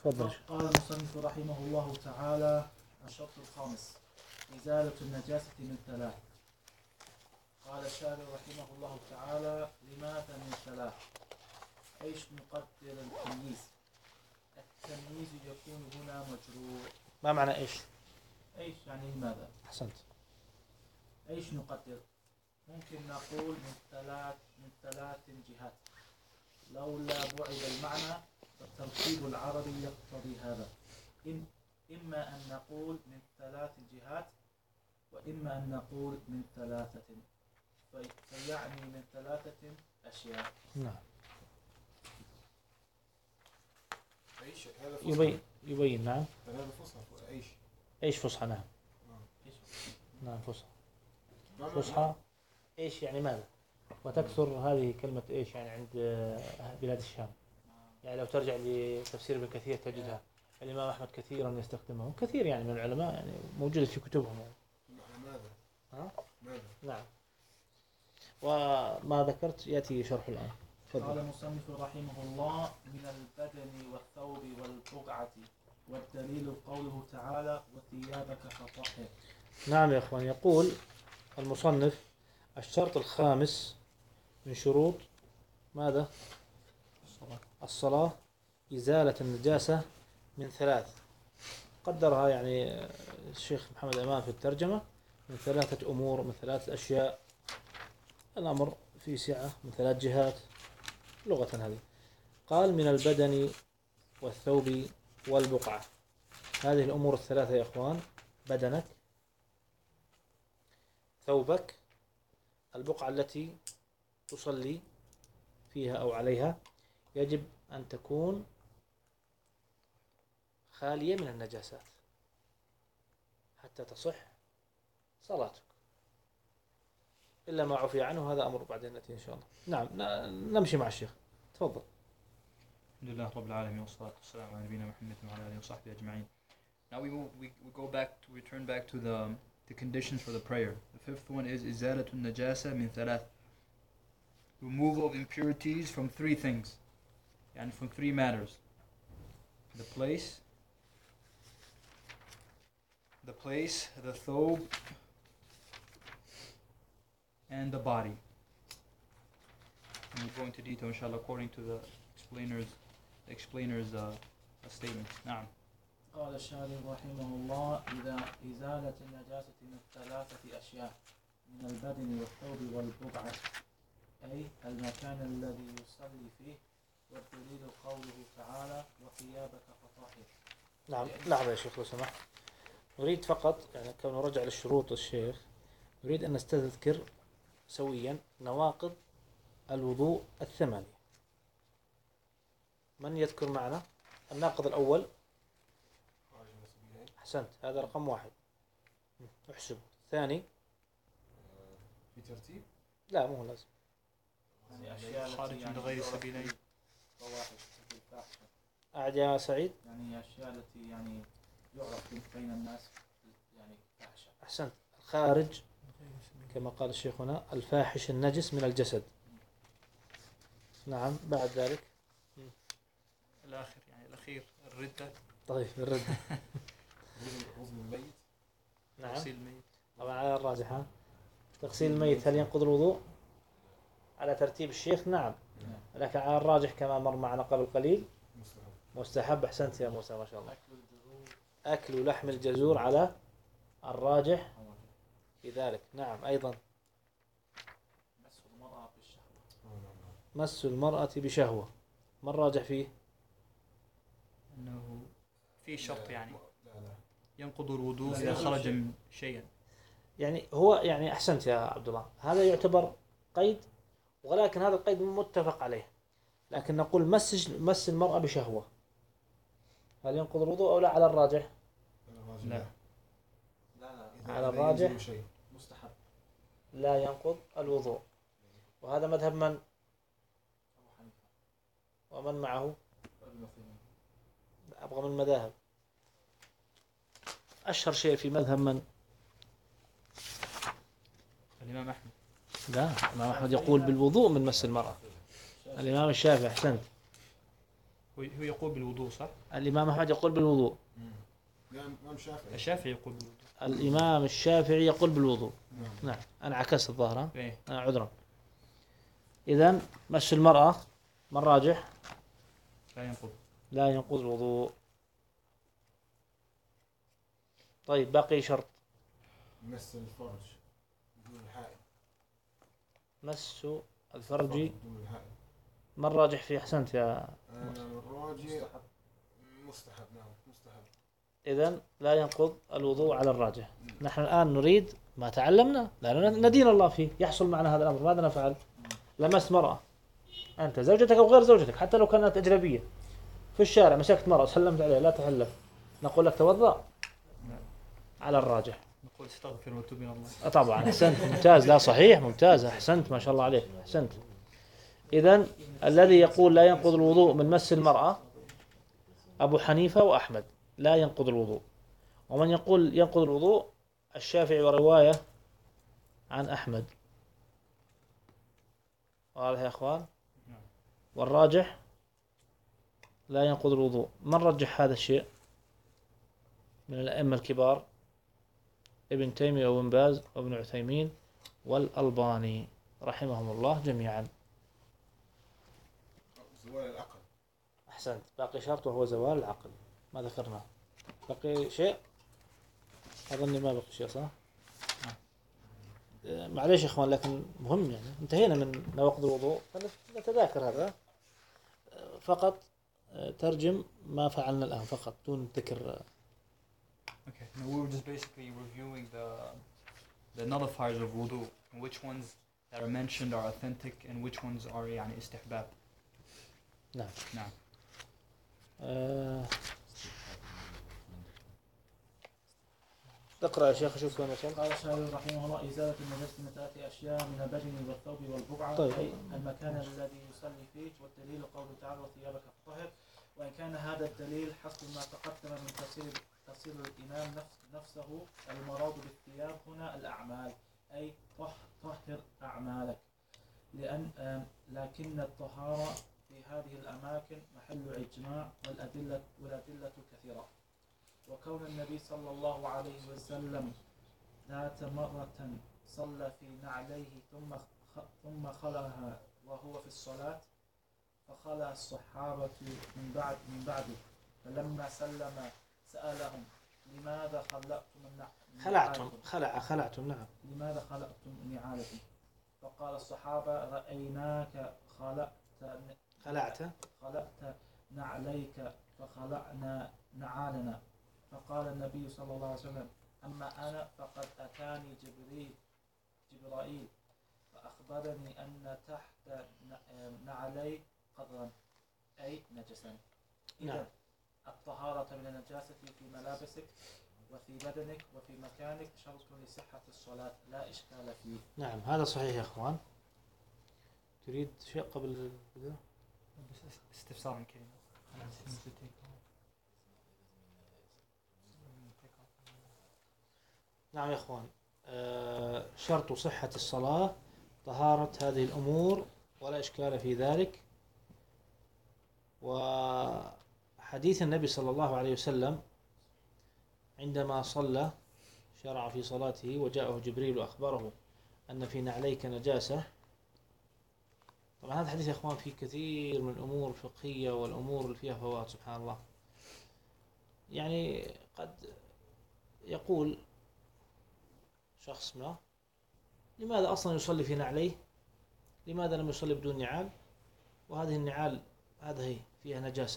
تفضل. قال المصنف رحمه الله تعالى: الشرط الخامس إزالة النجاسة من ثلاث. قال الشارع رحمه الله تعالى: لماذا من ثلاث؟ ايش نقدر التمييز؟ التمييز يكون هنا مجرور. ما معنى ايش؟ ايش يعني لماذا؟ احسنت. ايش نقدر؟ ممكن نقول من ثلاث جهات، لولا بعد المعنى فالتركيب العربي يقتضي هذا. إما أن نقول من ثلاث جهات، وإما أن نقول من ثلاثة، فيعني من ثلاثة أشياء. نعم. ايش هذا يبين نعم. هذا فصحى ايش فصحى؟ نعم. نعم فصحى. ايش يعني ماذا؟ وتكثر هذه كلمة ايش يعني عند بلاد الشام. يعني لو ترجع لتفسير ابن كثير تجدها الإمام أحمد كثيرا يستخدمه، كثير يعني من العلماء يعني موجودة في كتبهم يعني. ماذا؟ ماذا؟ نعم. وما ذكرت يأتي شرح الآن. قال المصنف رحمه الله: من البدن والثوب والبقعة، والدليل قوله تعالى: وثيابك فطهر. نعم يا إخوان، يقول المصنف: الشرط الخامس من شروط ماذا؟ الصلاة إزالة النجاسة من ثلاث. قدرها يعني الشيخ محمد أمان في الترجمة من ثلاثة أمور، من ثلاثة أشياء. الأمر في سعة من ثلاث جهات لغة هذه. قال: من البدن والثوب والبقعة. هذه الأمور الثلاثة يا إخوان: بدنك، ثوبك، البقعة التي تصلي فيها أو عليها، يجب أن تكون خالية من النجاسات حتى تصح صلاتك، إلا ما عفي عنه، هذا أمر بعدين نأتي إن شاء الله. نعم، نمشي مع الشيخ. تفضل. الحمد لله رب العالمين والصلاة والسلام على نبينا محمد وعلى آله وصحبه أجمعين. Now we return back to the conditions for the prayer. The fifth one is إزالة النجاسة من ثلاث. Removal of impurities from three things, and from three matters: the place, the thobe, and the body. And we'll go into detail inshallah according to the explainer's statements. نعم. قال الشارع رحمه الله: إذا إزالة النجاسة من ثلاثة أشياء، من البدن والثوب والبقعة، أي المكان الذي يصلي فيه، والدليل قوله تعالى: وثيابك فطهر. نعم. لحظة يا شيخ لو سمحت، نريد فقط يعني كونه رجع للشروط الشيخ، نريد أن نستذكر سويا نواقض الوضوء الثمانية. من يذكر معنا الناقض الأول؟ أحسنت، هذا رقم واحد. احسب. الثاني في ترتيب؟ لا مو لازم. يعني أشياء خارج من غير سبيلين. أعد يا سعيد. يعني أشياء التي يعني يعرف بين الناس يعني فاحشة. أحسنت. الخارج كما قال الشيخ هنا الفاحش النجس من الجسد. نعم. بعد ذلك الآخر يعني الأخير الردة. طيب الردة. غسل الميت. نعم. تغسيل الميت. طبعا على الراجح ها. تغسيل الميت هل ينقض الوضوء؟ على ترتيب الشيخ نعم، لكن على الراجح كما مر معنا قبل قليل مستحب. أحسنت يا موسى ما شاء الله. أكل لحم الجزور على الراجح في ذلك. نعم. أيضا مس المرأة بشهوة، ما الراجح فيه؟ أنه في شرط يعني ينقض الوضوء إذا خرج من شيئا. يعني هو يعني أحسنت يا عبد الله، هذا يعتبر قيد، ولكن هذا القيد متفق عليه. لكن نقول مس المرأة بشهوة، هل ينقض الوضوء أو لا؟ على الراجح لا. على الراجح مستحب لا ينقض الوضوء. وهذا مذهب من؟ ومن معه؟ أبغى من المذاهب. أشهر شيء في مذهب من؟ الإمام أحمد. لا، الإمام أحمد يقول بالوضوء من مس المرأة. الإمام الشافعي. أحسنت. هو يقول بالوضوء صح؟ الإمام أحمد يقول بالوضوء. نعم الإمام الشافعي. الشافعي يقول بالوضوء. الإمام الشافعي يقول بالوضوء. نعم. نعم أنا عكست الظاهر. إيه. عذرا. إذن مس المرأة ما الراجح؟ لا ينقض. لا ينقض الوضوء. طيب باقي شرط. مس الفرج بدون الحائل. مس الفرج بدون الحائل. ما الراجح فيه؟ أحسنت يا الراجح مستحب. نعم مستحب. إذن لا ينقض الوضوء على الراجح. نحن الآن نريد ما تعلمنا لا ندين الله فيه. يحصل معنا هذا الأمر ماذا نفعل؟ لمست مرأة أنت زوجتك أو غير زوجتك حتى لو كانت أجنبية في الشارع مسكت مرأة سلمت عليها لا تحلف نقول لك توضأ على الراجح. نقول استغفر وتوب إلى الله. طبعا أحسنت ممتاز. لا صحيح ممتاز أحسنت ما شاء الله عليك أحسنت. إذن الذي يقول لا ينقض الوضوء من مس المرأة أبو حنيفة وأحمد لا ينقض الوضوء. ومن يقول ينقض الوضوء الشافعي ورواية عن أحمد. واضح يا أخوان؟ والراجح لا ينقض الوضوء. من رجح هذا الشيء من الأئمة الكبار؟ ابن تيمية وابن باز وابن عثيمين والألباني رحمهم الله جميعا. زوال العقل. أحسنت. باقي شرط وهو زوال العقل ما ذكرناه. باقي شيء؟ أظني ما بقي شيء صح؟ معليش يا إخوان لكن مهم يعني انتهينا من نواقض الوضوء فنتذاكر هذا فقط. ترجم ما فعلنا الآن فقط دون ذكر. Okay. No, we were just basically reviewing the nullifiers of wudu and which ones that are mentioned are authentic and which ones are يعني استحباب. نعم. نعم. اقرأ يا شيخ شوف وين وصل. قال الشافعي رحمه الله إزالة النجاسة من ثلاث أشياء من البدن والثوب والبقعة. طيب. أي المكان الذي يصلي فيه والدليل قوله تعالى وثيابك فطهر. وإن كان هذا الدليل حسب ما تقدم من تفسير الإمام نفسه المراد بالثياب هنا الأعمال أي طهر أعمالك لكن الطهارة في هذه الأماكن محل إجماع والأدلة كثيرة. وكون النبي صلى الله عليه وسلم ذات مرة صلى في نعليه ثم خلعها وهو في الصلاة فخلع الصحابة من بعده فلما سلم سألهم لماذا خلعتم نعم. لماذا خلعتم نعالكم؟ فقال الصحابة رأيناك خلعت نعليك فخلعنا نعالنا. فقال النبي صلى الله عليه وسلم أما أنا فقد أتاني جبرائيل فأخبرني أن تحت نعلي قدرا أي نجسا. إذا الطهارة من النجاسة في ملابسك وفي بدنك وفي مكانك شرط لصحة الصلاة لا إشكال فيه. نعم هذا صحيح يا أخوان. تريد شيء قبل البدء؟ استفسار من كلمة. نعم يا أخوان. شرط صحة الصلاة طهارة هذه الأمور ولا إشكال في ذلك. وحديث النبي صلى الله عليه وسلم عندما صلى شرع في صلاته وجاءه جبريل وأخبره أن في نعليك نجاسة. طبعا هذا الحديث يا أخوان فيه كثير من الأمور الفقهية والأمور اللي فيها فوائد سبحان الله. يعني قد يقول شخص ما لماذا أصلا يصلي في نعليه؟ لماذا لم يصلي بدون نعال؟ وهذه النعال هذه فيها نجاسة.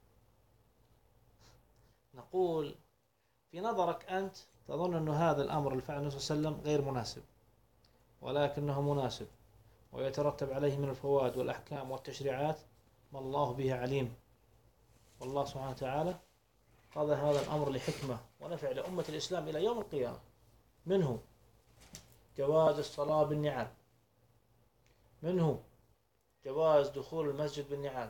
نقول في نظرك أنت تظن أن هذا الأمر اللي فعله النبي صلى الله عليه وسلم غير مناسب ولكنه مناسب ويترتب عليه من الفوائد والأحكام والتشريعات ما الله به عليم. والله سبحانه وتعالى قضى هذا الأمر لحكمة ونفع لأمة الإسلام إلى يوم القيامة. منه جواز الصلاة بالنعال، منه جواز دخول المسجد بالنعال،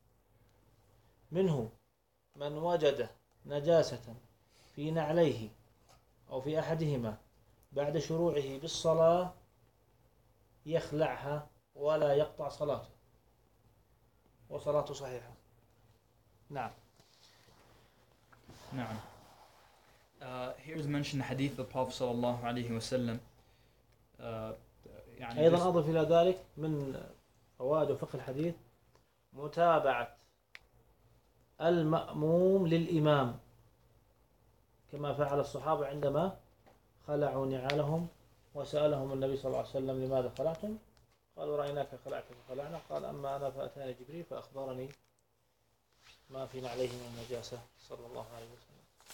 منه من وجد نجاسة في نعليه أو في أحدهما بعد شروعه بالصلاة يخلعها ولا يقطع صلاته وصلاته صحيحة. نعم. نعم. Here's mentioned the hadith of the Prophet sallallahu alayhi wa sallam. يعني أيضا أضف إلى ذلك من فوائد وفقه الحديث متابعة المأموم للإمام كما فعل الصحابة عندما خلعوا نعالهم وسألهم النبي صلى الله عليه وسلم لماذا خلعتم؟ قالوا رأيناك خلعت فخلعنا. قال أما أنا فأتاني جبريل فأخبرني ما في نعليه من النجاسة صلى الله عليه وسلم.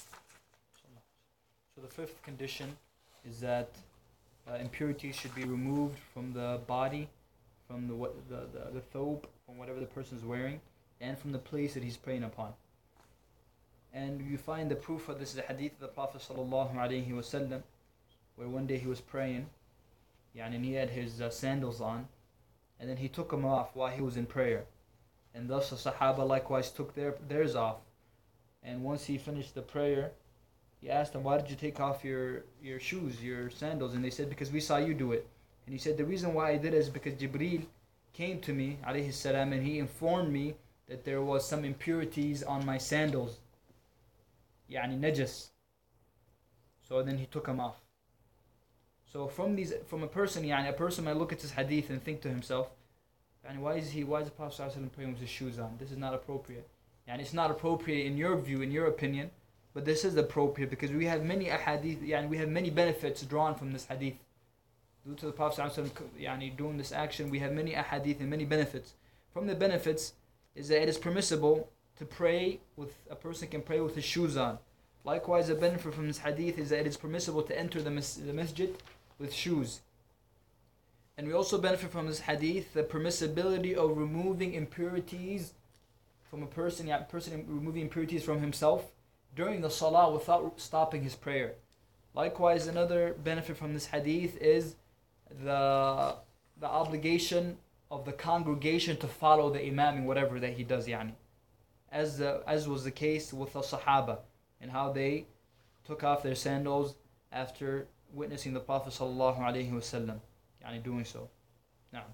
So the fifth condition is that impurities should be removed from the body, from the thobe, from whatever the person is wearing, and from the place that he's praying upon. And you find the proof of this is a hadith of the Prophet sallallahu alaihi wasallam, where one day he was praying, and he had his sandals on, and then he took them off while he was in prayer, and thus the Sahaba likewise took theirs off. And once he finished the prayer, he asked them, why did you take off your shoes, your sandals? And they said, because we saw you do it. And he said, the reason why I did it is because Jibreel came to me, alayhi salam, and he informed me that there was some impurities on my sandals, najas. So then he took them off. So from a person might look at this hadith and think to himself, why is the Prophet ﷺ praying with his shoes on? This is not appropriate. It's not appropriate in your view, in your opinion, but this is appropriate because we have many ahadith, we have many benefits drawn from this hadith. Due to the Prophet ﷺ doing this action, we have many ahadith and many benefits. From the benefits is that it is permissible to pray a person can pray with his shoes on. Likewise, a benefit from this hadith is that it is permissible to enter the masjid with shoes. And we also benefit from this hadith the permissibility of removing impurities from a person removing impurities from himself during the salah without stopping his prayer. Likewise, another benefit from this hadith is the obligation of the congregation to follow the imam in whatever that he does, as was the case with the Sahaba and how they took off their sandals after witnessing the Prophet sallallahu alaihi wasallam doing so. نعم.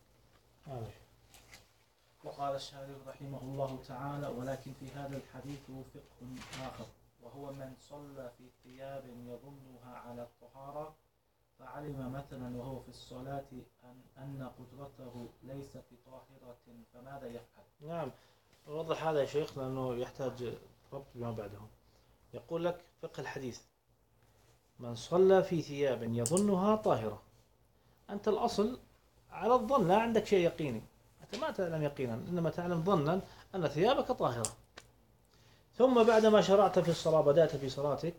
وقال الشارح رحمه الله تعالى ولكن في هذا الحديث فقه آخر وهو من صلى في ثياب يظنها على الطهارة فعلم مثلا وهو في الصلاة أن قدرته ليست بطاهرة فماذا يفعل؟ نعم، نوضح هذا يا شيخ لأنه يحتاج ربط بما بعده. يقول لك فقه الحديث من صلى في ثياب يظنها طاهرة. أنت الأصل على الظن، لا عندك شيء يقيني، أنت ما تعلم يقينا إنما تعلم ظنا أن ثيابك طاهرة. ثم بعدما شرعت في الصلاة بدأت في صلاتك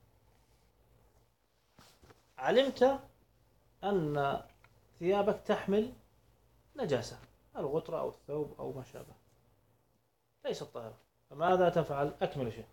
علمت أن ثيابك تحمل نجاسة، الغترة أو الثوب أو ما شابه، ليست طاهرة، فماذا تفعل؟ أكمل شيء.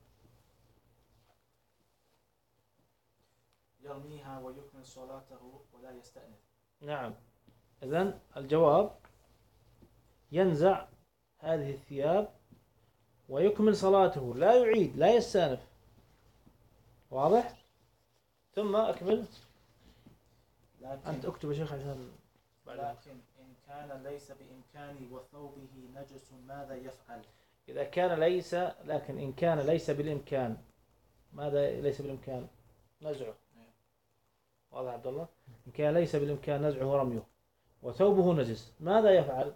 يرميها ويكمل صلاته ولا يستأنف. نعم، إذن الجواب ينزع هذه الثياب ويكمل صلاته، لا يعيد لا يستأنف. واضح؟ ثم أكمل. أنت أكتب يا شيخ عشان لكن إن كان ليس بإمكاني وثوبه نجس ماذا يفعل؟ إذا كان ليس، لكن إن كان ليس بالإمكان، ماذا ليس بالإمكان؟ نزعه. واضح عبد الله؟ إن كان ليس بالإمكان نزعه ورميه وثوبه نجس ماذا يفعل؟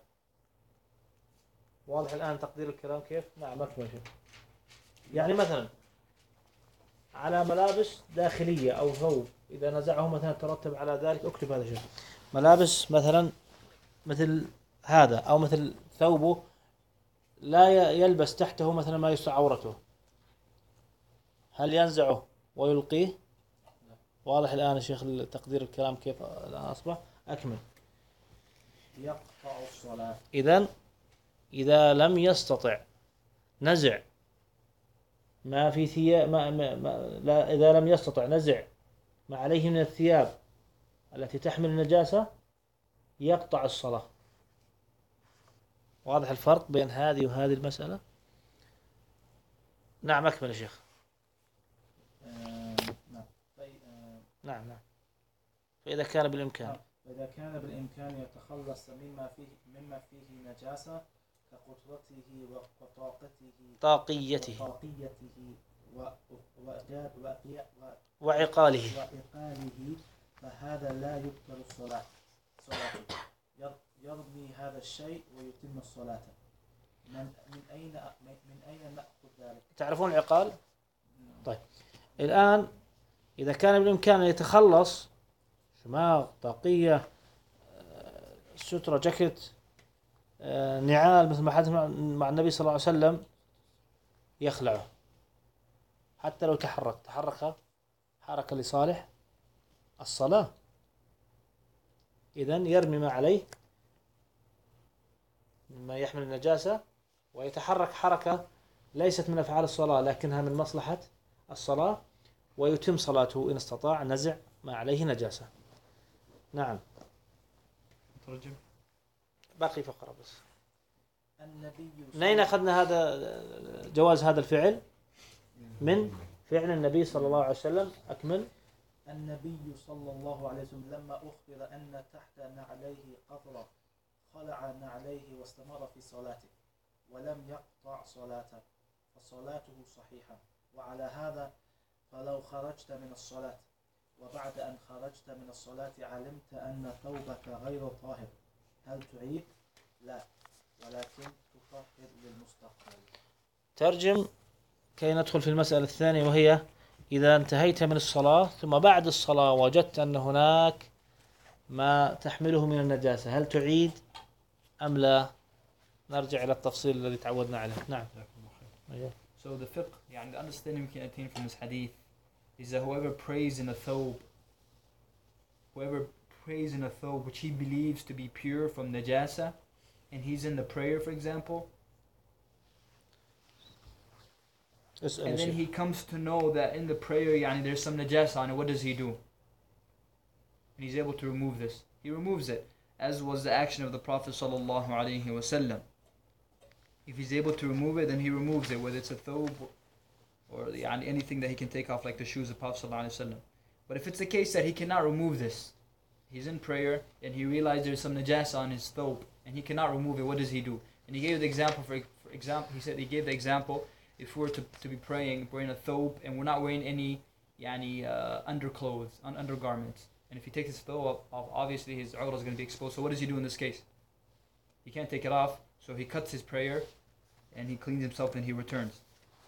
واضح الآن تقدير الكلام كيف؟ نعم أكمل شيء. مثلا على ملابس داخلية أو ثوب إذا نزعه مثلا ترتب على ذلك، اكتب هذا الشيء. ملابس مثلا مثل هذا أو مثل ثوبه لا يلبس تحته مثلا ما يستر عورته، هل ينزعه ويلقيه؟ واضح الآن يا شيخ تقدير الكلام كيف الآن أصبح؟ أكمل. يقطع الصلاة. إذا لم يستطع نزع ما في ثياب لا، إذا لم يستطع نزع ما عليه من الثياب التي تحمل النجاسة يقطع الصلاة. واضح الفرق بين هذه وهذه المسألة؟ نعم أكمل يا شيخ. نعم. فإذا كان بالإمكان يتخلص مما فيه نجاسة كقدرته وطاقته طاقيته و- وعقاله. وعقاله، فهذا لا يبطل صلاته. يرمي هذا الشيء ويتم الصلاة. من أين نأخذ ذلك؟ تعرفون العقال؟ طيب الآن إذا كان بالإمكان أن يتخلص شماغ، طاقية، سترة، جاكيت، نعال، مثل ما حدث مع النبي صلى الله عليه وسلم، يخلعه حتى لو تحرك حركة لصالح الصلاة. إذن يرمي ما عليه مما يحمل النجاسة ويتحرك حركة ليست من أفعال الصلاة لكنها من مصلحة الصلاة، ويتم صلاته إن استطاع نزع ما عليه نجاسة. نعم. ترجم. باقي فقرة بس. النبي منين أخذنا هذا جواز هذا الفعل؟ من فعل النبي صلى الله عليه وسلم. أكمل. النبي صلى الله عليه وسلم لما أخبر أن تحت نعليه قطرة خلع نعليه واستمر في صلاته ولم يقطع صلاته فصلاته صحيحة. وعلى هذا فلو خرجت من الصلاة وبعد أن خرجت من الصلاة علمت أن ثوبك غير طاهر، هل تعيد؟ لا، ولكن تطهر للمستقبل. ترجم كي ندخل في المسألة الثانية، وهي إذا انتهيت من الصلاة ثم بعد الصلاة وجدت أن هناك ما تحمله من النجاسة، هل تعيد أم لا؟ نرجع إلى التفصيل الذي تعودنا عليه. نعم. So the fiqh, يعني the understanding we can attain from this hadith is that whoever prays in a thobe which he believes to be pure from najasa, and he's in the prayer, for example, and then he comes to know that in the prayer there's some najasa on it, what does he do? And he's able to remove this. He removes it, as was the action of the Prophet sallallahu alaihi wasallam. If he's able to remove it, then he removes it, whether it's a thobe or anything that he can take off, like the shoes of Prophet sallallahu alaihi wasallam. But if it's the case that he cannot remove this, he's in prayer and he realized there's some najasa on his thobe and he cannot remove it, what does he do? And he gave the example, for example, he said he gave the example, if we were to be praying, wearing a thobe and we're not wearing any underclothes, undergarments, and if he takes his thobe off, obviously his awrah is going to be exposed. So what does he do in this case? He can't take it off, so he cuts his prayer and he cleans himself and he returns.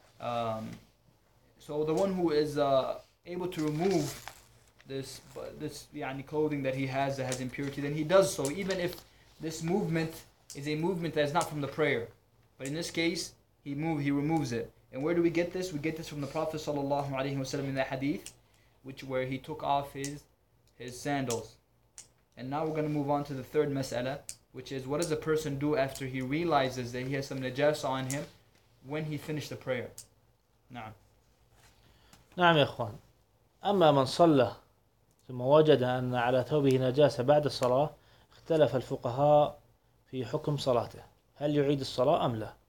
So the one who is able to remove this clothing that has impurity, then he does so, even if this movement is a movement that is not from the prayer. But in this case, he removes it. And where do we get this? We get this from the Prophet sallallahu alaihi wasallam in the hadith, where he took off his sandals. And now we're going to move on to the third mas'ala, which is, what does a person do after he realizes that he has some najasa on him when he finished the prayer? نعم. نعم يا إخوان. أما من صلى ثم وجد أن على ثوبه نجاسة بعد الصلاة، اختلف الفقهاء في حكم صلاته، هل يعيد الصلاة أم لا؟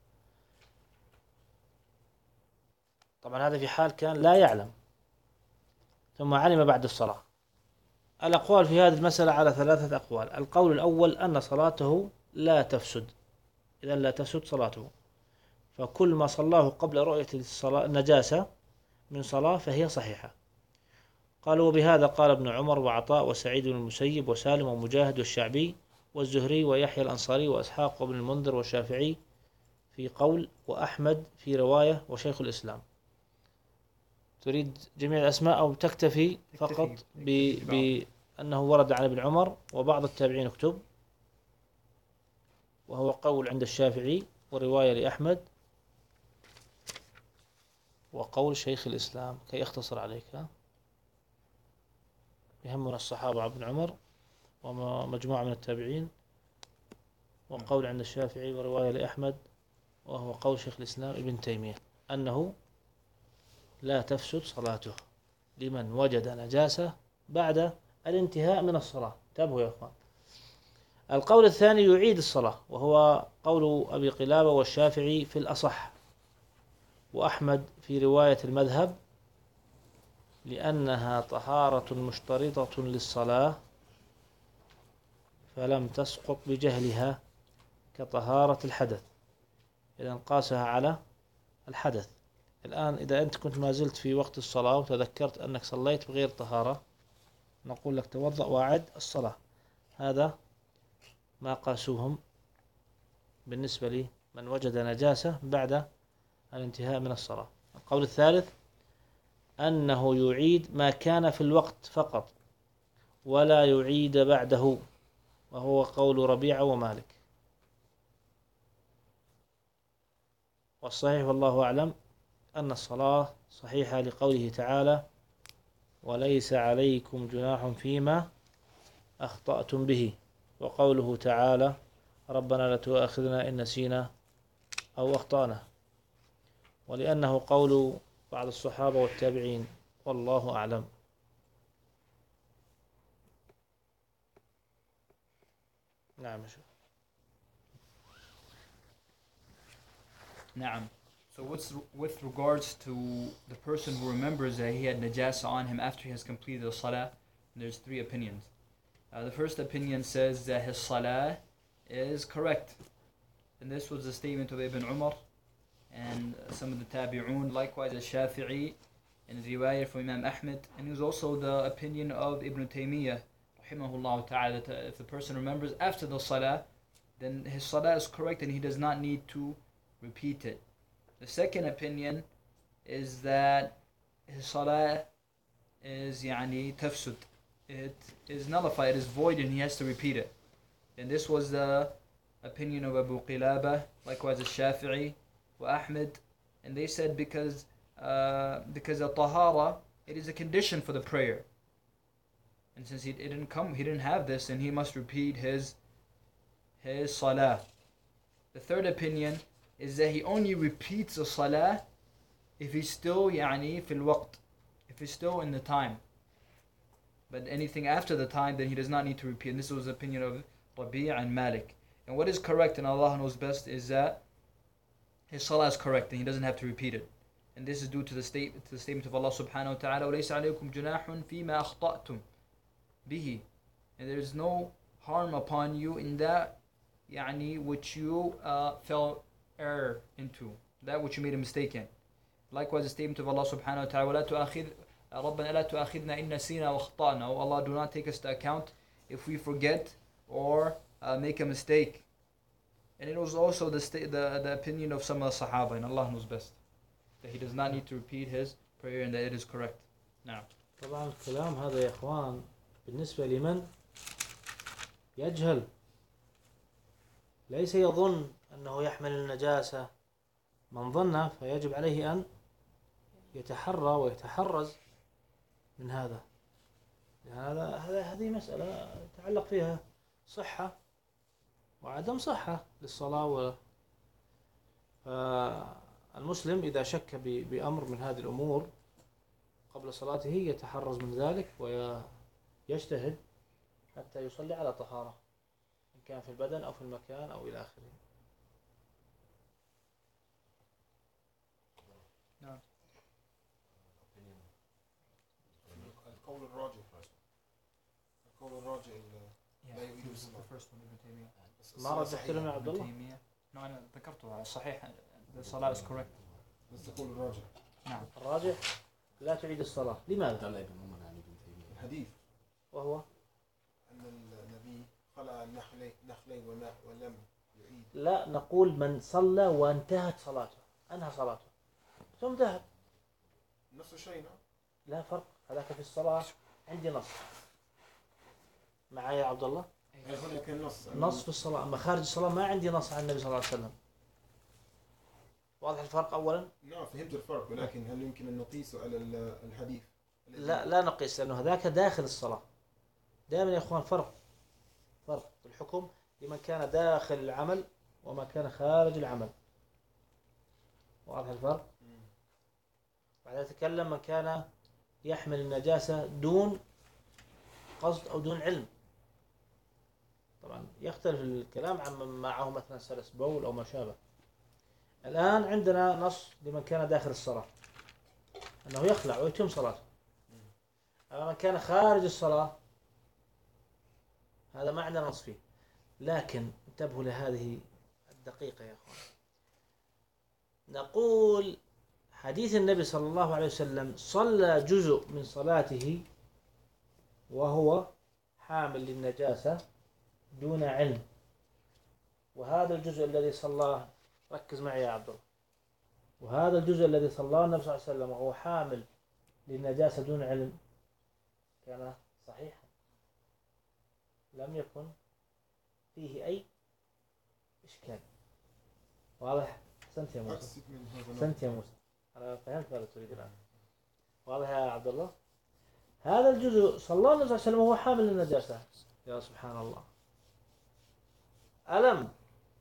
طبعا هذا في حال كان لا يعلم ثم علم بعد الصلاة. الأقوال في هذه المسألة على 3 أقوال. القول الأول أن صلاته لا تفسد، إذن لا تفسد صلاته، فكل ما صلاه قبل رؤية النجاسة من صلاة فهي صحيحة. قالوا وبهذا قال ابن عمر وعطاء وسعيد بن المسيب وسالم ومجاهد والشعبي والزهري ويحيى الأنصاري وإسحاق وابن المنذر والشافعي في قول، وأحمد في رواية، وشيخ الإسلام. تريد جميع الأسماء أو تكتفي فقط بأنه ورد عن ابن عمر وبعض التابعين؟ اكتب. وهو قول عند الشافعي ورواية لأحمد وقول شيخ الإسلام، كي أختصر عليك. يهمنا الصحابة ابن عمر ومجموعة من التابعين، وقول عند الشافعي ورواية لأحمد، وهو قول شيخ الإسلام ابن تيمية، أنه لا تفسد صلاته لمن وجد نجاسة بعد الانتهاء من الصلاة. انتبهوا يا أخوان. القول الثاني يعيد الصلاة، وهو قول أبي قلابة والشافعي في الأصح، وأحمد في رواية المذهب، لأنها طهارة مشترطة للصلاة فلم تسقط بجهلها كطهارة الحدث، إذن قاسها على الحدث. الآن إذا أنت كنت ما زلت في وقت الصلاة وتذكرت أنك صليت بغير طهارة، نقول لك توضأ وأعد الصلاة. هذا ما قاسوهم بالنسبة لي من وجد نجاسة بعد الانتهاء من الصلاة. القول الثالث أنه يعيد ما كان في الوقت فقط ولا يعيد بعده، وهو قول ربيعة ومالك. والصحيح والله أعلم أن الصلاة صحيحة لقوله تعالى: وليس عليكم جناح فيما أخطأتم به، وقوله تعالى: ربنا لا تؤاخذنا إن نسينا أو أخطأنا، ولأنه قول بعض الصحابة والتابعين، والله أعلم. نعم. Na'am. So with regards to the person who remembers that he had najasa on him after he has completed the salah, there's three opinions. The first opinion says that his salah is correct. And this was the statement of Ibn Umar and some of the tabi'un, likewise al-Shafi'i and riwayah from Imam Ahmed. And it was also the opinion of Ibn Taymiyyah, rahimahullah ta'ala, that if the person remembers after the salah, then his salah is correct and he does not need to repeat it. The second opinion is that his salah is tafsud. It is nullified, it is void, and he has to repeat it. And this was the opinion of Abu Qilaba, likewise al-Shafi'i, wa Ahmed. And they said because al-tahara, it is a condition for the prayer. And since he didn't have this, and he must repeat his salah. The third opinion is that he only repeats the salah if he's still fil waqt, if he's still in the time. But anything after the time, then he does not need to repeat. And this was the opinion of Rabi' and Malik. And what is correct, and Allah knows best, is that his salah is correct and he doesn't have to repeat it. And this is due to the statement of Allah subhanahu wa ta'ala, وَلَيْسَ عَلَيْكُمْ جُنَاحٌ فِي مَا أَخْطَأْتُمْ بِهِ. And there is no harm upon you in that which you fell error into, that which you made a mistake in. Likewise the statement of Allah subhanahu wa ta'ala, رَبَّنَا لَا تُؤَاخِذْنَا إِن نَسِينَا وَأَخْطَأْنَا. Oh Allah, do not take us to account if we forget or make a mistake. And it was also the opinion of some of the Sahaba, and Allah knows best, that he does not need to repeat his prayer and that it is correct. Now, طبعا الكلام هذا يا إخوان بالنسبة لمن يجهل، ليس يظن أنه يحمل النجاسة. من ظن فيجب عليه أن يتحرى ويتحرز من هذا. هذه مسألة يتعلق فيها صحة وعدم صحة للصلاة. فالمسلم إذا شك بأمر من هذه الأمور قبل صلاته يتحرز من ذلك ويجتهد حتى يصلي على طهارة، إن كان في البدن أو في المكان أو إلى آخره. نعم. القول الراجح لا يريد الصلاة. ما رجحت لنا عبد الله؟ أنا ذكرته صحيح، الصلاة is correct. بس القول الراجح. نعم. الراجح لا تعيد الصلاة. لماذا؟ الحديث وهو أن النبي خلع نخلي ولم يعيد. لا، نقول من صلى وانتهت صلاته، أنهى صلاته ثم ذهب، نفس الشيء. لا فرق. هذاك في الصلاة عندي نص معي يا عبد الله، هناك نص في الصلاة، أما خارج الصلاة ما عندي نص عن النبي صلى الله عليه وسلم. واضح الفرق أولا؟ نعم فهمت الفرق، ولكن هل يمكن أن نقيسه على الحديث؟ لا نقيس، لأنه هذاك داخل الصلاة. دائما يا إخوان فرق في الحكم لمن كان داخل العمل وما كان خارج العمل. واضح الفرق؟ بعد نتكلم من كان يحمل النجاسة دون قصد أو دون علم. طبعا يختلف الكلام عن من معه مثلا سلس بول أو ما شابه. الآن عندنا نص لمن كان داخل الصلاة أنه يخلع ويتم صلاته. أما من كان خارج الصلاة هذا ما عندنا نص فيه. لكن انتبهوا لهذه الدقيقة يا أخوان، نقول حديث النبي صلى الله عليه وسلم صلى جزء من صلاته وهو حامل للنجاسة دون علم، وهذا الجزء الذي صلاه، ركز معي يا عبد الله، وهذا الجزء الذي صلاه النبي صلى الله عليه وسلم وهو حامل للنجاسة دون علم كان صحيحا، لم يكن فيه أي إشكال. واضح؟ أحسنت يا موسى، أقصد من هذا أحسنت يا موسى، أنا فهمت ماذا تريد الآن. واضح يا عبد الله؟ هذا الجزء صلى الله عليه وسلم وهو حامل للنجاسة. يا سبحان الله، ألم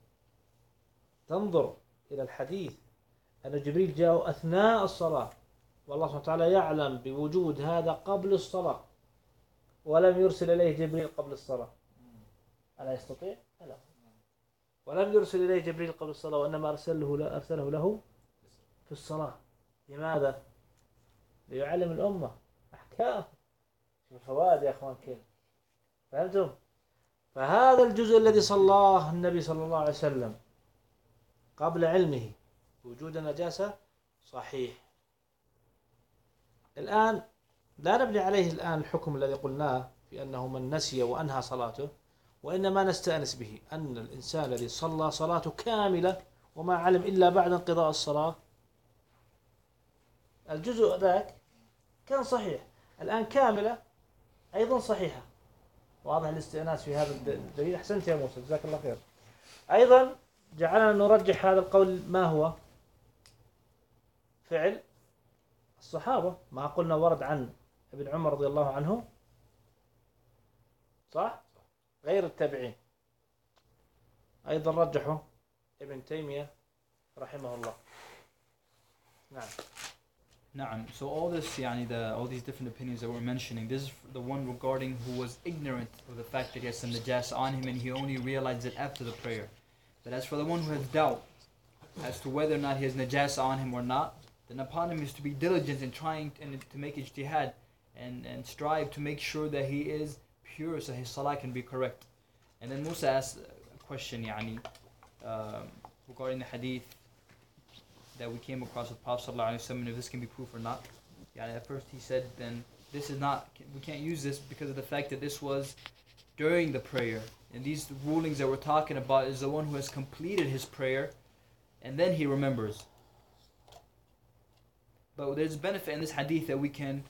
تنظر إلى الحديث أن جبريل جاء أثناء الصلاة والله سبحانه وتعالى يعلم بوجود هذا قبل الصلاة ولم يرسل إليه جبريل قبل الصلاة؟ ألا يستطيع؟ لا. ولم يرسل إليه جبريل قبل الصلاة وإنما أرسله له في الصلاة. لماذا؟ ليعلم الأمة أحكام. الفوائد يا أخوان كيف؟ فهمتم؟ فهذا الجزء الذي صلاه النبي صلى الله عليه وسلم قبل علمه بوجود النجاسة صحيح. الآن لا نبني عليه الآن الحكم الذي قلناه في أنه من نسي وأنهى صلاته، وإنما نستأنس به أن الإنسان الذي صلى صلاته كاملة وما علم إلا بعد انقضاء الصلاة، الجزء ذاك كان صحيح، الآن كاملة أيضا صحيحة. واضح الاستئناس في هذا الدليل؟ أحسنت يا موسى، جزاك الله خير. أيضا جعلنا نرجح هذا القول، ما هو فعل الصحابة، ما قلنا ورد عن ابن عمر رضي الله عنه، صح؟ غير التابعين. أيضا رجحه ابن تيمية رحمه الله. نعم. Na'am. So all this, all these different opinions that we're mentioning, this is the one regarding who was ignorant of the fact that he has some najasa on him and he only realized it after the prayer. But as for the one who has doubt as to whether or not he has najasa on him or not, then upon him is to be diligent in trying and to make ijtihad and strive to make sure that he is pure so his salah can be correct. And then Musa asked a question regarding the hadith that we came across with Prophet ﷺ, if this can be proof or not. At first he said, then this is not, we can't use this because of the fact that this was during the prayer. And these rulings that we're talking about is the one who has completed his prayer and then he remembers. But there's benefit in this hadith that we can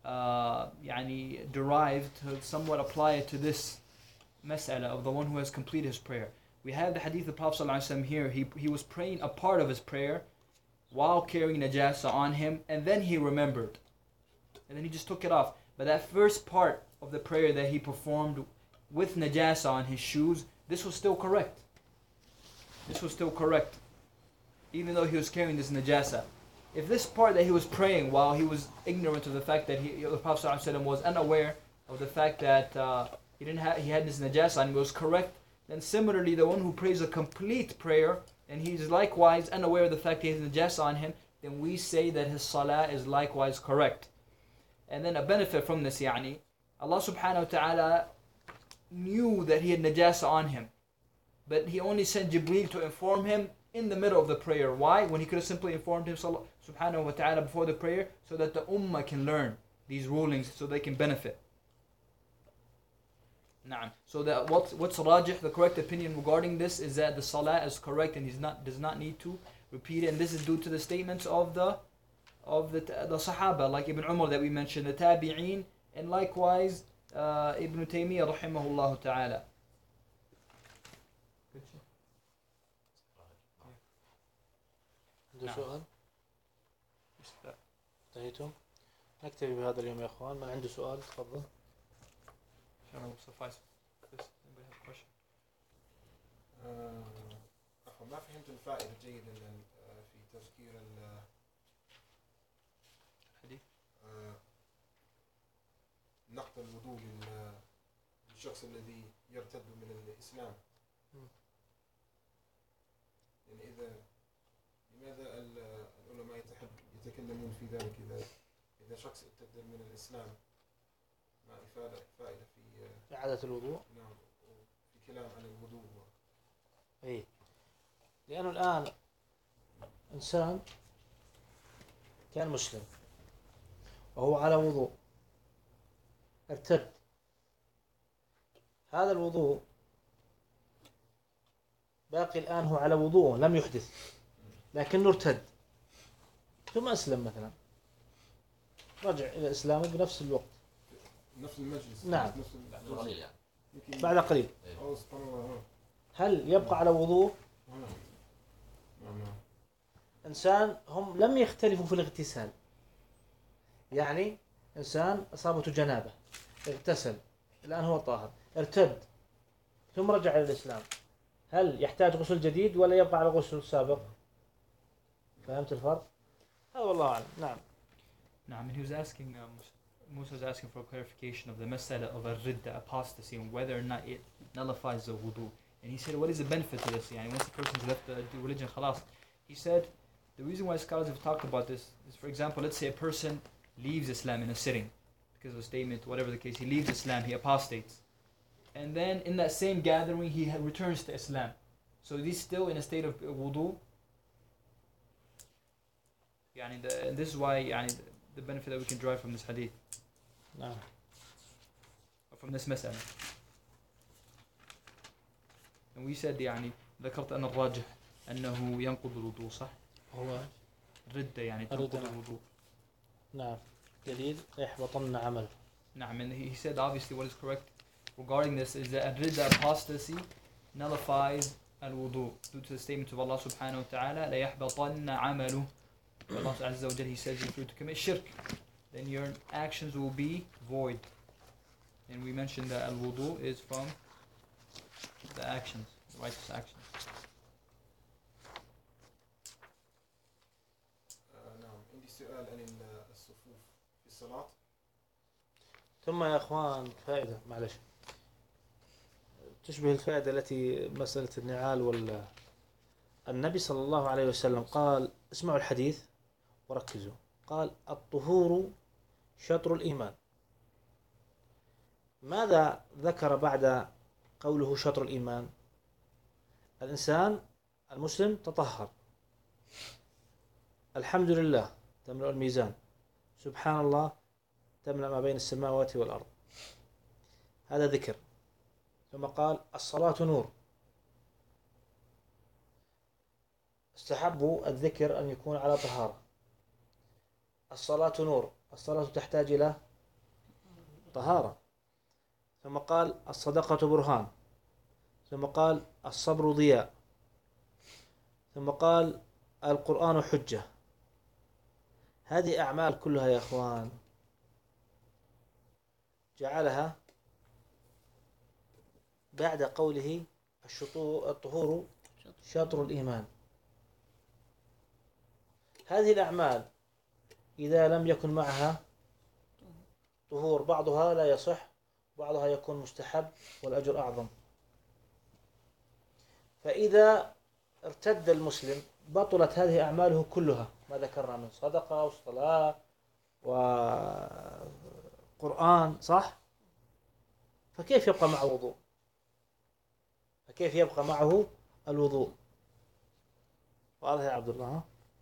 derive to somewhat apply it to this mas'ala of the one who has completed his prayer. We have the hadith of Prophet ﷺ here. He was praying a part of his prayer while carrying najasa on him, and then he remembered. And then he just took it off. But that first part of the prayer that he performed with najasa on his shoes, this was still correct. This was still correct, even though he was carrying this najasa. If this part that he was praying while he was ignorant of the fact that the Prophet ﷺ was unaware of the fact that he had this najasa and was correct, then similarly the one who prays a complete prayer and he is likewise unaware of the fact that he has najasa on him, then we say that his salah is likewise correct. And then a benefit from this, Allah subhanahu wa ta'ala knew that he had najasa on him, but he only sent Jibreel to inform him in the middle of the prayer. Why? When he could have simply informed him subhanahu wa ta'ala before the prayer, so that the ummah can learn these rulings, so they can benefit. Na'am. So that what's rajih, the correct opinion regarding this is that the salah is correct and he does not need to repeat it. And this is due to the statements of the Sahaba, like Ibn Umar that we mentioned, the Tabi'een, and likewise Ibn Taymiyyah rahimahullah ta'ala. عنده سؤال؟ انتهيتم؟ نكتفي بهذا اليوم يا اخوان. من عنده سؤال تفضل. Will suffice. Anybody have a question? ما فهمت الفائدة جيدا في تذكير الحديث نقض الوضوء للشخص الذي يرتد من الإسلام. يعني لماذا العلماء يتكلمون في ذلك إذا شخص ارتد من الإسلام مع فائدة في إعادة الوضوء؟ نعم، في كلام عن الوضوء. إيه، لأنه الآن إنسان كان مسلم وهو على وضوء، ارتد. هذا الوضوء باقي الآن هو على وضوء، لم يحدث، لكنه ارتد ثم أسلم مثلا، رجع إلى الإسلام بنفس الوقت، نفس المجلس. نعم. نفس بعد قليل يعني. يمكن- بعد قليل، سبحان الله. هل يبقى على وضوء؟ نعم. إنسان هم لم يختلفوا في الاغتسال، يعني إنسان أصابته جنابة، اغتسل، الآن هو طاهر، ارتد ثم رجع إلى الإسلام، هل يحتاج غسل جديد ولا يبقى على الغسل السابق؟ فهمت الفرق؟ هذا والله أعلم. نعم. Naam, and he was asking, Musa was asking for clarification of the masala of a ridda, apostasy, and whether or not it nullifies the wudu. And he said, what is the benefit to this? Yani, once the person's left the religion, khalas. He said, the reason why scholars have talked about this is, for example, let's say a person leaves Islam in a sitting, because of a statement, whatever the case, he leaves Islam, he apostates. And then in that same gathering, he returns to Islam. So he's still in a state of wudu. Yani, this is why yani, the benefit that we can derive from this hadith, نعم. or from this mas'ala. And we said يعني ذكرت أن الراجح أنه ينقض الوضوء صح؟ هو ردة يعني الردة، تنقض نعم. الوضوء. نعم دليل يحبطن عمل. نعم, and he said obviously what is correct regarding this is that ridda apostasy nullifies al-wudu due to the statement of Allah subhanahu wa ta'ala لا يحبطن عمله. Allah Azza wa Jalla, he says if you were to commit shirk then your actions will be void. And we mentioned that al-wudu is from the actions, the righteous actions. نعم. عندي سؤال عن الصفوف في الصلاة. ثم يا اخوان فائدة، معلش، تشبه الفائدة التي مسألة النعال النبي صلى الله عليه وسلم قال، اسمعوا الحديث وركزوا، قال الطهور شطر الإيمان. ماذا ذكر بعد قوله شطر الإيمان؟ الإنسان المسلم تطهر، الحمد لله تملأ الميزان، سبحان الله تملأ ما بين السماوات والأرض، هذا ذكر. ثم قال الصلاة نور. استحبوا الذكر أن يكون على طهارة. الصلاة نور، الصلاة تحتاج إلى طهارة. ثم قال الصدقة برهان. ثم قال الصبر ضياء. ثم قال القرآن حجة. هذه أعمال كلها يا أخوان جعلها بعد قوله الطهور شطر الإيمان. هذه الأعمال إذا لم يكن معها طهور بعضها لا يصح، بعضها يكون مستحب والأجر أعظم. فإذا ارتد المسلم بطلت هذه أعماله كلها، ما ذكرنا من صدقة وصلاة وقرآن، صح؟ فكيف يبقى معه وضوء؟ فكيف يبقى معه الوضوء؟ واضح يا عبد الله؟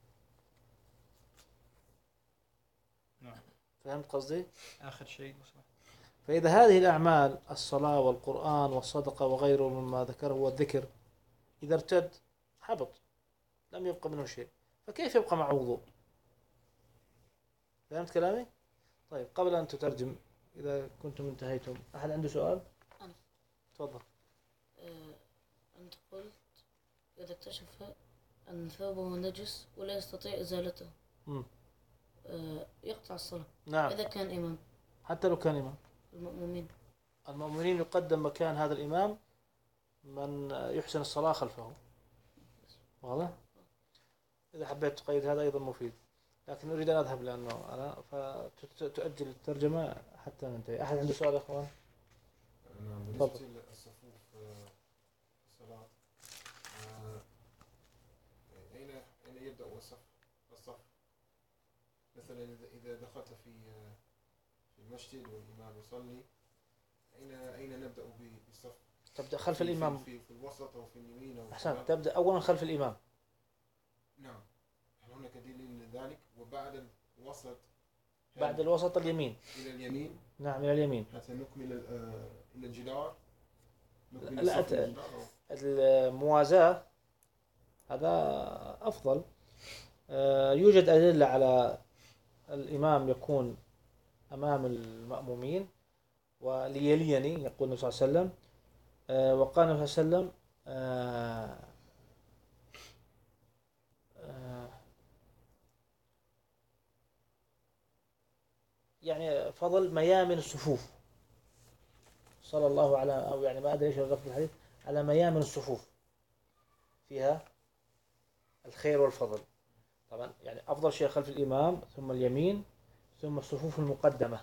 نعم. فهمت قصدي؟ آخر شيء. فإذا هذه الأعمال الصلاة والقرآن والصدقة وغيره مما ذكره والذكر إذا ارتد حبط، لم يبقى منه شيء، فكيف يبقى معه وضوء؟ فهمت كلامي؟ طيب قبل أن تترجم إذا كنتم انتهيتم، أحد عنده سؤال؟ أنا. تفضل. أنت قلت إذا اكتشف أن ثوبه نجس ولا يستطيع إزالته يقطع الصلاة. نعم. إذا كان إمام. حتى لو كان إمام. المؤمنين يقدم مكان هذا الإمام من يحسن الصلاة خلفه. واضح؟ إذا حبيت تقيد هذا أيضا مفيد، لكن أريد أن أذهب لأنه أنا فتؤجل الترجمة حتى ننتهي. أحد عنده سؤال يا أخوان؟ نعم. بالنسبة للصفوف في الصلاة، أين يبدأ الصف؟ مثلا إذا دخلت في المسجد والإمام يصلي، أين نبدأ بالصف؟ تبدأ خلف الإمام في الوسط أو في اليمين أو أحسن، تبدأ أولا خلف الإمام. نعم. هناك دليل لذلك. وبعد الوسط بعد الوسط اليمين. إلى اليمين. نعم إلى اليمين. حتى نكمل إلى الجدار. نكمل لا الصف إلى الجدار. الموازاة هذا أفضل. يوجد أدلة على الإمام يكون أمام المأمومين وليليني، يقول النبي صلى الله عليه وسلم. وقال النبي صلى الله عليه وسلم يعني فضل ميامن الصفوف صلى الله على، أو يعني ما أدري إيش اللفظ الحديث، على ميامن الصفوف فيها الخير والفضل. طبعا يعني أفضل شيء خلف الإمام، ثم اليمين، ثم الصفوف المقدمة.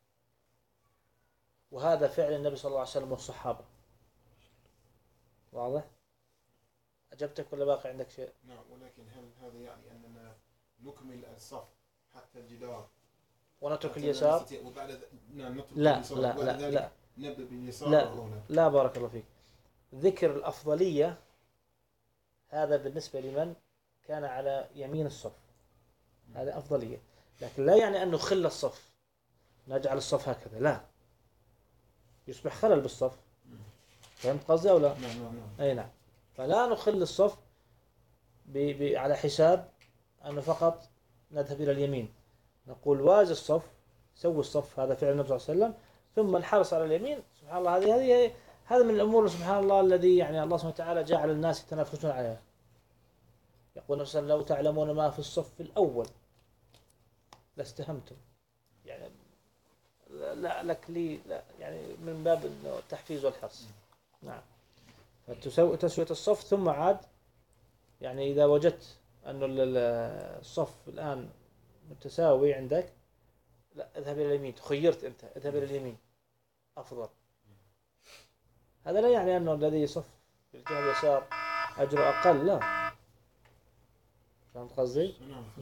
وهذا فعل النبي صلى الله عليه وسلم والصحابة. واضح؟ أجبتك ولا باقي عندك شيء؟ نعم، ولكن هل هذا يعني أننا نكمل الصف حتى الجدار ونترك اليسار؟ وبعد نعم نترك لا اليسار لا وبعد لا ذلك لا نبدأ باليسار لا أو لا؟ لا، بارك الله فيك. ذكر الأفضلية هذا بالنسبة لمن كان على يمين الصف، هذا أفضلية، لكن لا يعني أن نخل الصف، نجعل الصف هكذا، لا، يصبح خلل بالصف. فهمت قصدي أو لا؟ نعم نعم نعم. أي نعم. فلا نخل الصف على حساب أنه فقط نذهب إلى اليمين. نقول واجه الصف، سوي الصف، هذا فعل النبي صلى الله عليه وسلم، ثم الحرص على اليمين. سبحان الله، هذا من الأمور سبحان الله الذي يعني الله سبحانه وتعالى جعل الناس يتنافسون عليها. يقول النبي صلى الله عليه وسلم: لو تعلمون ما في الصف الأول لاستهمتم. يعني لا لك لي لا، يعني من باب التحفيز والحرص. نعم. تسوية الصف، ثم عاد يعني إذا وجدت أن الصف الآن متساوي عندك، لا، اذهب إلى اليمين. تخيرت أنت، اذهب إلى اليمين أفضل. هذا لا يعني أنه الذي يصف في الجهة اليسار أجره أقل، لا. فهمت قصدي؟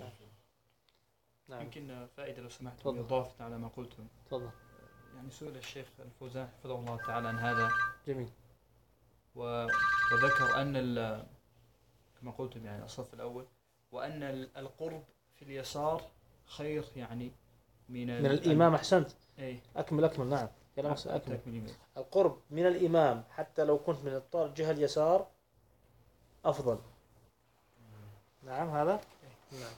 نعم. يمكن فائدة لو سمحت، تفضل. إضافة على ما قلتم. تفضل. يعني سئل الشيخ الفوزان حفظه الله تعالى عن هذا، جميل. وذكر أن كما قلتم يعني الصف الأول، وأن القرب في اليسار خير يعني من الإمام. أحسنت. أي أكمل. نعم، كلامك أكمل. تكمل. القرب من الإمام حتى لو كنت من الجهة اليسار أفضل. نعم، هذا نعم.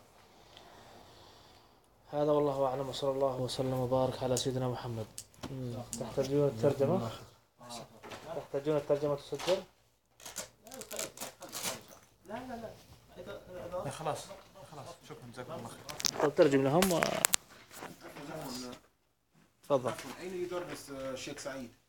هذا والله أعلم، وصلى الله وسلم وبارك على سيدنا محمد. تحتاجون الترجمة؟ تحتاجون الترجمة تسجل؟ لا خلاص شكرا، جزاكم الله خير. ترجم لهم تفضل. أين يدرس الشيخ سعيد؟